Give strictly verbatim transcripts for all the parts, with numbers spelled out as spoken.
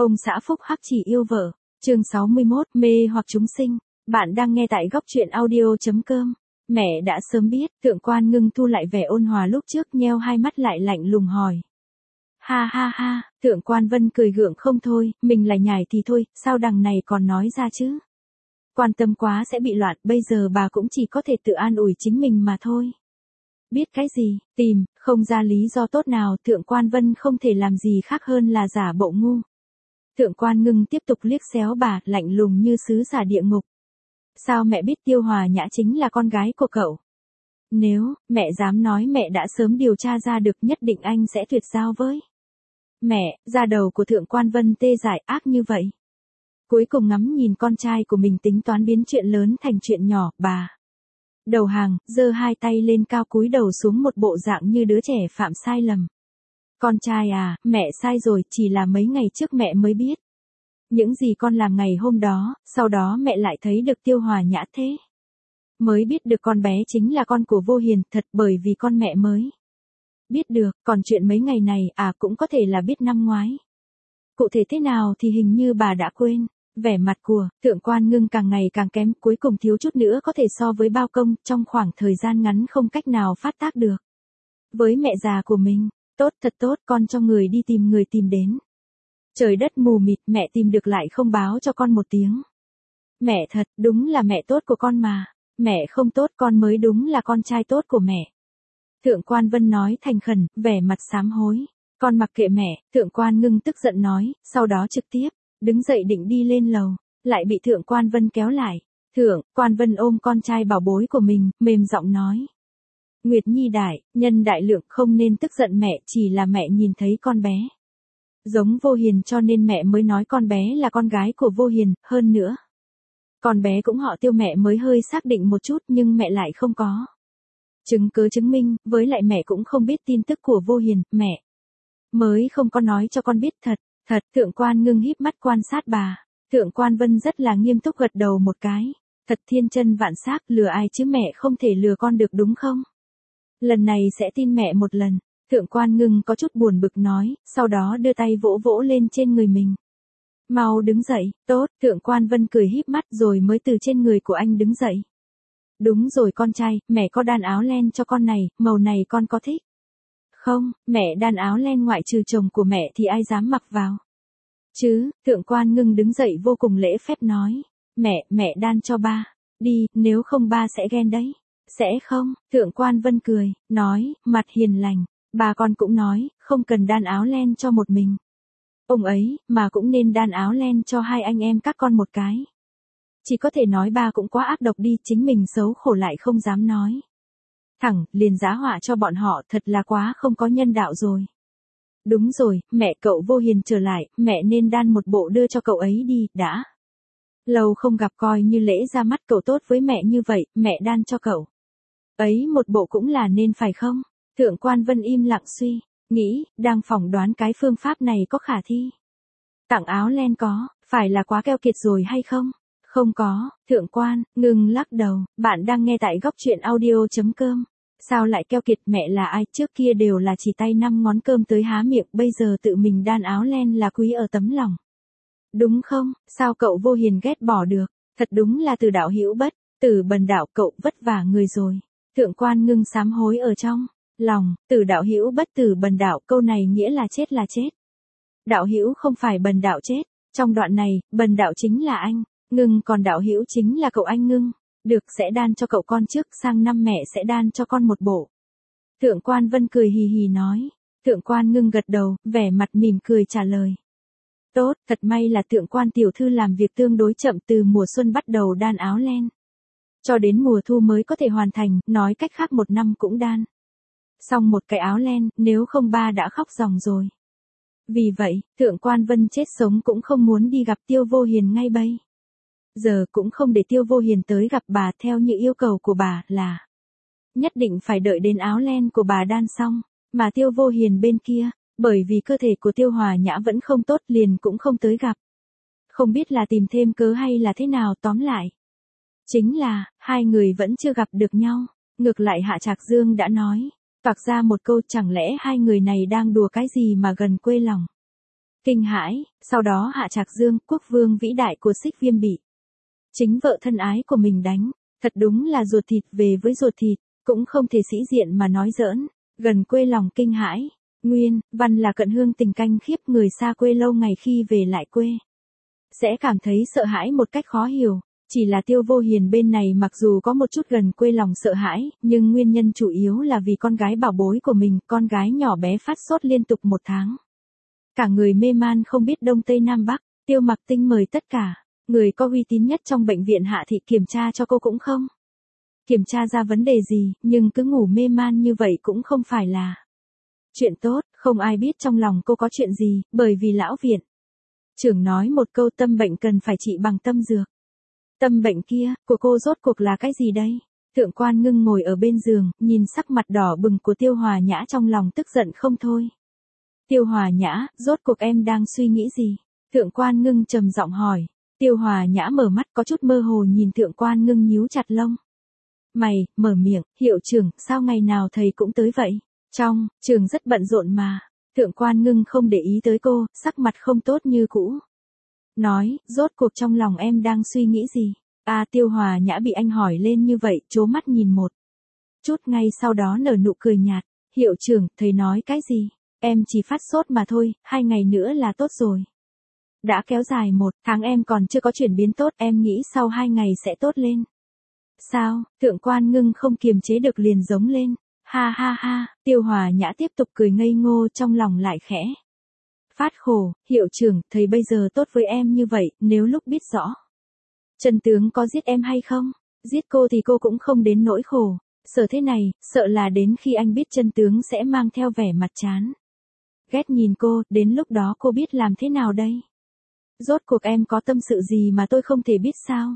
Ông xã phúc hắc chỉ yêu vợ. Chương sáu mươi mốt, mê hoặc chúng sinh. Bạn đang nghe tại góc truyện audio.com. Mẹ đã sớm biết, Thượng Quan Ngưng thu lại vẻ ôn hòa lúc trước, nheo hai mắt lại lạnh lùng hỏi. Ha ha ha, Thượng Quan Vân cười gượng không thôi, mình là nhải thì thôi, sao đằng này còn nói ra chứ? Quan tâm quá sẽ bị loạn, bây giờ bà cũng chỉ có thể tự an ủi chính mình mà thôi. Biết cái gì, tìm, không ra lý do tốt nào, Thượng Quan Vân không thể làm gì khác hơn là giả bộ ngu. Thượng Quan Ngưng tiếp tục liếc xéo bà, lạnh lùng như sứ giả địa ngục. Sao mẹ biết Tiêu Hòa Nhã chính là con gái của cậu? Nếu, mẹ dám nói mẹ đã sớm điều tra ra được, nhất định anh sẽ tuyệt giao với. Mẹ, da đầu của Thượng Quan Vân tê dại, ác như vậy. Cuối cùng ngắm nhìn con trai của mình tính toán biến chuyện lớn thành chuyện nhỏ, bà. Đầu hàng, giơ hai tay lên cao cúi đầu xuống một bộ dạng như đứa trẻ phạm sai lầm. Con trai à, mẹ sai rồi, chỉ là mấy ngày trước mẹ mới biết. Những gì con làm ngày hôm đó, sau đó mẹ lại thấy được Tiêu Hòa Nhã thế. Mới biết được con bé chính là con của Vô Hiền, thật bởi vì con mẹ mới biết được, còn chuyện mấy ngày này, à cũng có thể là biết năm ngoái. Cụ thể thế nào thì hình như bà đã quên. Vẻ mặt của Thượng Quan Ngưng càng ngày càng kém, cuối cùng thiếu chút nữa có thể so với bao công, trong khoảng thời gian ngắn không cách nào phát tác được. Với mẹ già của mình, tốt thật tốt, con cho người đi tìm người tìm đến. Trời đất mù mịt, mẹ tìm được lại không báo cho con một tiếng. Mẹ thật, đúng là mẹ tốt của con mà. Mẹ không tốt, con mới đúng là con trai tốt của mẹ. Thượng Quan Vân nói thành khẩn, vẻ mặt sám hối. Con mặc kệ mẹ, Thượng Quan Ngưng tức giận nói, sau đó trực tiếp đứng dậy định đi lên lầu, lại bị Thượng Quan Vân kéo lại. Thượng Quan Vân ôm con trai bảo bối của mình, mềm giọng nói. Nguyệt Nhi đại, nhân đại lượng, không nên tức giận mẹ, chỉ là mẹ nhìn thấy con bé giống Vô Hiền cho nên mẹ mới nói con bé là con gái của Vô Hiền, hơn nữa. Con bé cũng họ Tiêu, mẹ mới hơi xác định một chút nhưng mẹ lại không có chứng cứ chứng minh, với lại mẹ cũng không biết tin tức của Vô Hiền, mẹ mới không có nói cho con biết. Thật, thật, Thượng Quan Ngưng híp mắt quan sát bà. Thượng Quan Vân rất là nghiêm túc gật đầu một cái. Thật thiên chân vạn xác, lừa ai chứ mẹ không thể lừa con được đúng không? Lần này sẽ tin mẹ một lần. Thượng Quan Ngưng có chút buồn bực nói, sau đó đưa tay vỗ vỗ lên trên người mình. Mau đứng dậy, tốt, Thượng Quan Vân cười híp mắt rồi mới từ trên người của anh đứng dậy. Đúng rồi con trai, mẹ có đan áo len cho con này, màu này con có thích? Không, mẹ đan áo len ngoại trừ chồng của mẹ thì ai dám mặc vào? Chứ, Thượng Quan Ngưng đứng dậy vô cùng lễ phép nói. Mẹ, mẹ đan cho ba. Đi, nếu không ba sẽ ghen đấy. Sẽ không, Thượng Quan Vân cười, nói, mặt hiền lành. Bà con cũng nói, không cần đan áo len cho một mình ông ấy, mà cũng nên đan áo len cho hai anh em các con một cái. Chỉ có thể nói ba cũng quá ác độc đi, chính mình xấu khổ lại không dám nói. Thẳng, liền giá họa cho bọn họ, thật là quá không có nhân đạo rồi. Đúng rồi, mẹ cậu Vô Hiền trở lại, mẹ nên đan một bộ đưa cho cậu ấy đi, đã. Lâu không gặp coi như lễ ra mắt, cậu tốt với mẹ như vậy, mẹ đan cho cậu ấy một bộ cũng là nên phải không? Thượng Quan Vân im lặng suy nghĩ, đang phỏng đoán cái phương pháp này có khả thi. Tặng áo len có, phải là quá keo kiệt rồi hay không? Không có, Thượng Quan Ngưng lắc đầu. Bạn đang nghe tại góc truyện audio.com. Sao lại keo kiệt, mẹ là ai, trước kia đều là chỉ tay năm ngón cơm tới há miệng, bây giờ tự mình đan áo len là quý ở tấm lòng. Đúng không, sao cậu Vô Hiền ghét bỏ được, thật đúng là từ đạo hữu bất, từ bần đạo, cậu vất vả người rồi. Thượng Quan Ngưng sám hối ở trong lòng, từ đạo hữu bất từ bần đạo, câu này nghĩa là chết là chết. Đạo hữu không phải bần đạo chết, trong đoạn này, bần đạo chính là anh, Ngưng, còn đạo hữu chính là cậu anh Ngưng. Được, sẽ đan cho cậu con trước, sang năm mẹ sẽ đan cho con một bộ. Thượng Quan Vân cười hì hì nói. Thượng Quan Ngưng gật đầu, vẻ mặt mỉm cười trả lời. Tốt, thật may là Thượng Quan tiểu thư làm việc tương đối chậm, từ mùa xuân bắt đầu đan áo len. Cho đến mùa thu mới có thể hoàn thành, nói cách khác một năm cũng đan xong một cái áo len, nếu không ba đã khóc ròng rồi. Vì vậy, Thượng Quan Vân chết sống cũng không muốn đi gặp Tiêu Vô Hiền ngay bây giờ, cũng không để Tiêu Vô Hiền tới gặp bà, theo như yêu cầu của bà là nhất định phải đợi đến áo len của bà đan xong, mà Tiêu Vô Hiền bên kia, bởi vì cơ thể của Tiêu Hòa Nhã vẫn không tốt liền cũng không tới gặp. Không biết là tìm thêm cớ hay là thế nào, tóm lại chính là, hai người vẫn chưa gặp được nhau. Ngược lại Hạ Trạc Dương đã nói toạc ra một câu, chẳng lẽ hai người này đang đùa cái gì mà gần quê lòng. Kinh hãi, sau đó Hạ Trạc Dương, quốc vương vĩ đại của Xích Viêm bị chính vợ thân ái của mình đánh, thật đúng là ruột thịt về với ruột thịt, cũng không thể sĩ diện mà nói giỡn, gần quê lòng kinh hãi. Nguyên, văn là cận hương tình canh khiếp, người xa quê lâu ngày khi về lại quê sẽ cảm thấy sợ hãi một cách khó hiểu. Chỉ là Tiêu Vô Hiền bên này mặc dù có một chút gần quê lòng sợ hãi, nhưng nguyên nhân chủ yếu là vì con gái bảo bối của mình, con gái nhỏ bé phát sốt liên tục một tháng. Cả người mê man không biết đông tây nam bắc, Tiêu Mặc Tinh mời tất cả người có uy tín nhất trong bệnh viện Hạ thị kiểm tra cho cô cũng không kiểm tra ra vấn đề gì, nhưng cứ ngủ mê man như vậy cũng không phải là chuyện tốt. Không ai biết trong lòng cô có chuyện gì, bởi vì lão viện trưởng nói một câu tâm bệnh cần phải trị bằng tâm dược. Tâm bệnh kia, của cô rốt cuộc là cái gì đây? Thượng Quan Ngưng ngồi ở bên giường, nhìn sắc mặt đỏ bừng của Tiêu Hòa Nhã trong lòng tức giận không thôi. Tiêu Hòa Nhã, rốt cuộc em đang suy nghĩ gì? Thượng Quan Ngưng trầm giọng hỏi. Tiêu Hòa Nhã mở mắt có chút mơ hồ nhìn Thượng Quan Ngưng nhíu chặt lông mày, mở miệng, hiệu trưởng, sao ngày nào thầy cũng tới vậy? Trong trường rất bận rộn mà. Thượng Quan Ngưng không để ý tới cô, sắc mặt không tốt như cũ. Nói, rốt cuộc trong lòng em đang suy nghĩ gì? À, Tiêu Hòa Nhã bị anh hỏi lên như vậy, trố mắt nhìn một chút, ngay sau đó nở nụ cười nhạt. Hiệu trưởng, thầy nói cái gì? Em chỉ phát sốt mà thôi, hai ngày nữa là tốt rồi. Đã kéo dài một tháng em còn chưa có chuyển biến tốt, em nghĩ sau hai ngày sẽ tốt lên. Sao? Thượng Quan Ngưng không kiềm chế được liền giống lên. Ha ha ha, Tiêu Hòa Nhã tiếp tục cười ngây ngô, trong lòng lại khẽ phát khổ. Hiệu trưởng, thầy bây giờ tốt với em như vậy, nếu lúc biết rõ chân tướng có giết em hay không? Giết cô thì cô cũng không đến nỗi khổ sở thế này, sợ là đến khi anh biết chân tướng sẽ mang theo vẻ mặt chán ghét nhìn cô, đến lúc đó cô biết làm thế nào đây? Rốt cuộc em có tâm sự gì mà tôi không thể biết sao?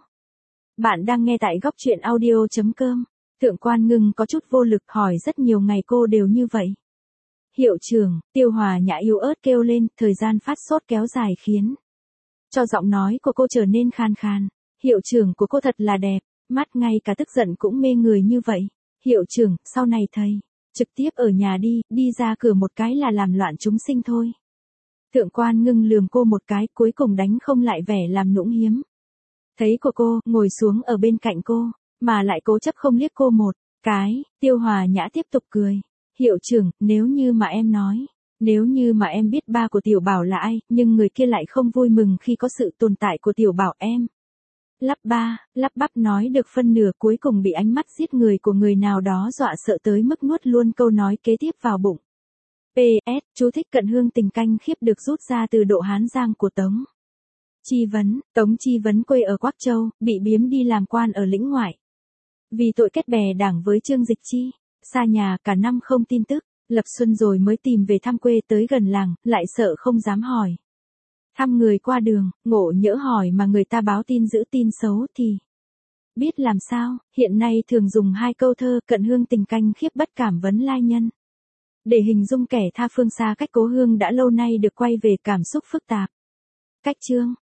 Bạn đang nghe tại góc truyện audio chấm com. Thượng Quan Ngưng có chút vô lực, hỏi rất nhiều ngày cô đều như vậy. Hiệu trưởng, Tiêu Hòa Nhã yếu ớt kêu lên, thời gian phát sốt kéo dài khiến cho giọng nói của cô trở nên khan khan. Hiệu trưởng của cô thật là đẹp, mắt ngay cả tức giận cũng mê người như vậy. Hiệu trưởng, sau này thầy trực tiếp ở nhà đi, đi ra cửa một cái là làm loạn chúng sinh thôi. Thượng Quan Ngưng lườm cô một cái, cuối cùng đánh không lại vẻ làm nũng hiếm thấy của cô, ngồi xuống ở bên cạnh cô, mà lại cố chấp không liếc cô một cái. Tiêu Hòa Nhã tiếp tục cười. Hiệu trưởng, nếu như mà em nói, nếu như mà em biết ba của Tiểu Bảo là ai, nhưng người kia lại không vui mừng khi có sự tồn tại của Tiểu Bảo em. Lắp ba, lắp bắp nói được phân nửa, cuối cùng bị ánh mắt giết người của người nào đó dọa sợ tới mức nuốt luôn câu nói kế tiếp vào bụng. pê ét, chú thích cận hương tình canh khiếp được rút ra từ Độ Hán Giang của Tống Chi Vấn. Tống Chi Vấn quê ở Quác Châu, bị biếm đi làm quan ở lĩnh ngoại. Vì tội kết bè đảng với Trương Dịch Chi, xa nhà cả năm không tin tức, lập xuân rồi mới tìm về thăm quê, tới gần làng, lại sợ không dám hỏi. Thăm người qua đường, ngộ nhỡ hỏi mà người ta báo tin giữ tin xấu thì biết làm sao. Hiện nay thường dùng hai câu thơ, cận hương tình canh khiếp bất cảm vấn lai nhân, để hình dung kẻ tha phương xa cách cố hương đã lâu nay được quay về, cảm xúc phức tạp. Cách chương